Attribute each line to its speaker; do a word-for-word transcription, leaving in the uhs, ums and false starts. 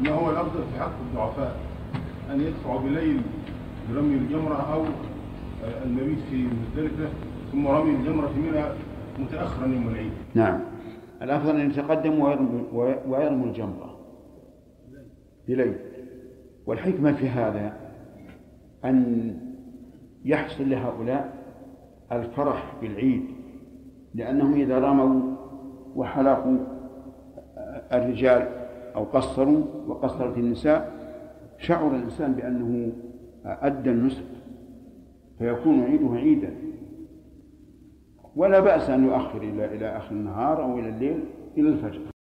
Speaker 1: ما هو الأفضل في حق الضعفاء، أن يدفعوا بليل برمي الجمرة أو المبيت في مزدلفة ثم رمي الجمرة في منى متأخرا يوم العيد؟
Speaker 2: نعم، الأفضل أن يتقدم ويرموا الجمرة بليل. والحكمة في هذا أن يحصل لهؤلاء الفرح بالعيد، لأنهم إذا رموا وحلقوا الرجال أو قصروا وقصرت النساء شعر الإنسان بأنه أدى النسك، فيكون عيده عيدا. ولا بأس أن يؤخر إلى إلى آخر النهار أو إلى الليل إلى الفجر.